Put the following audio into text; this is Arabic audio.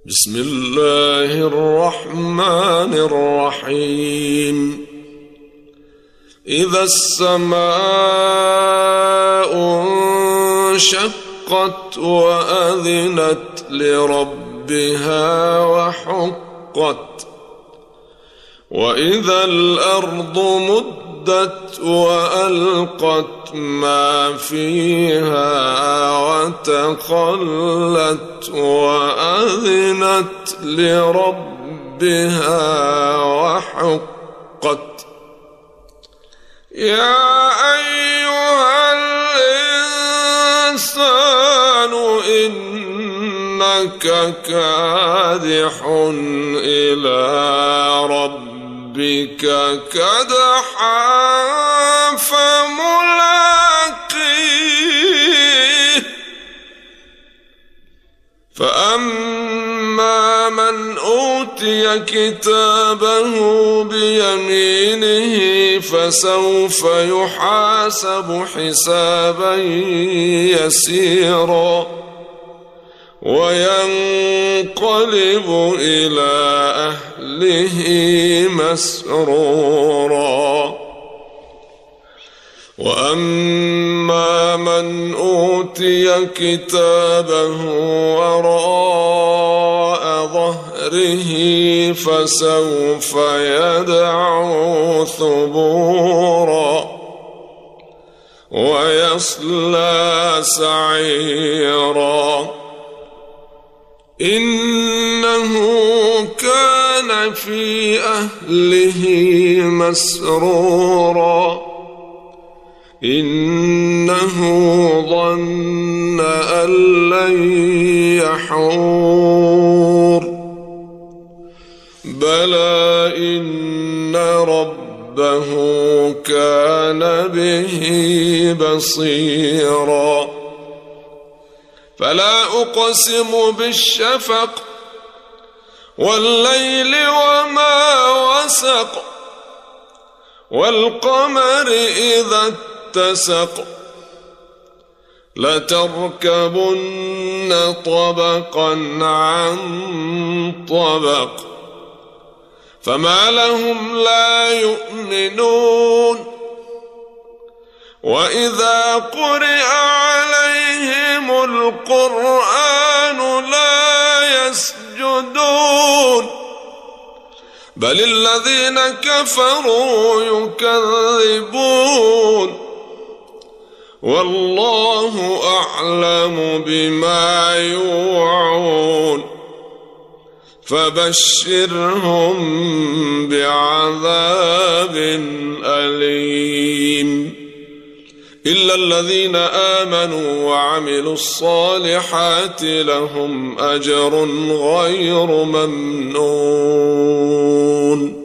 بسم الله الرحمن الرحيم إذا السماء انشقت وأذنت لربها وحقت وإذا الأرض مدت وألقت ما فيها وتخلت وأذنت لربها وحقت يا أيها الإنسان إنك كادح إلى ربك كدحا فملاقيه فأما من أوتي كتابه بيمينه فسوف يحاسب حسابا يسيرا وينقلب إلى أهله مسرورا وأما من أوتي كتابه وراء ظهره فسوف يدعو ثبورا ويصلى سعيرا إنه كان في أهله مسرورا إنه ظن أن لن يحور بلى إن ربه كان به بصيرا فلا أقسم بالشفق والليل وما وسق والقمر إذا اتسق لتركبن طبقا عن طبق فما لهم لا يؤمنون وإذا قرئ عليهم القرآن لا يسجدون بل الذين كفروا يكذبون والله أعلم بما يوعون فبشرهم بعذاب أليم إلا الذين آمنوا وعملوا الصالحات لهم أجر غير ممنون